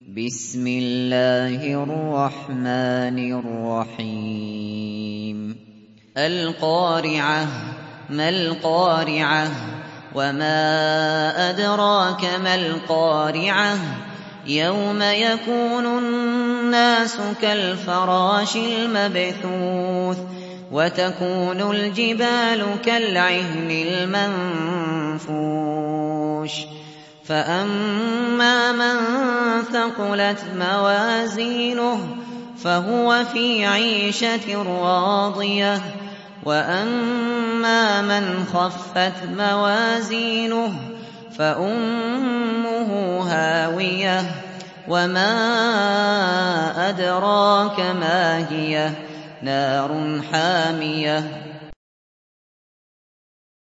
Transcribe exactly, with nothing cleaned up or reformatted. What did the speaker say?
بسم الله الرحمن الرحيم القارعة ما القارعة وما أدراك ما القارعة يوم يكون الناس كالفراش المبثوث وتكون الجبال كالعهن المنفوش فأما من ثقلت موازينه فهو في عيشة راضية وأما من خفت موازينه فأمه هاوية وما أدراك ما هي نار حامية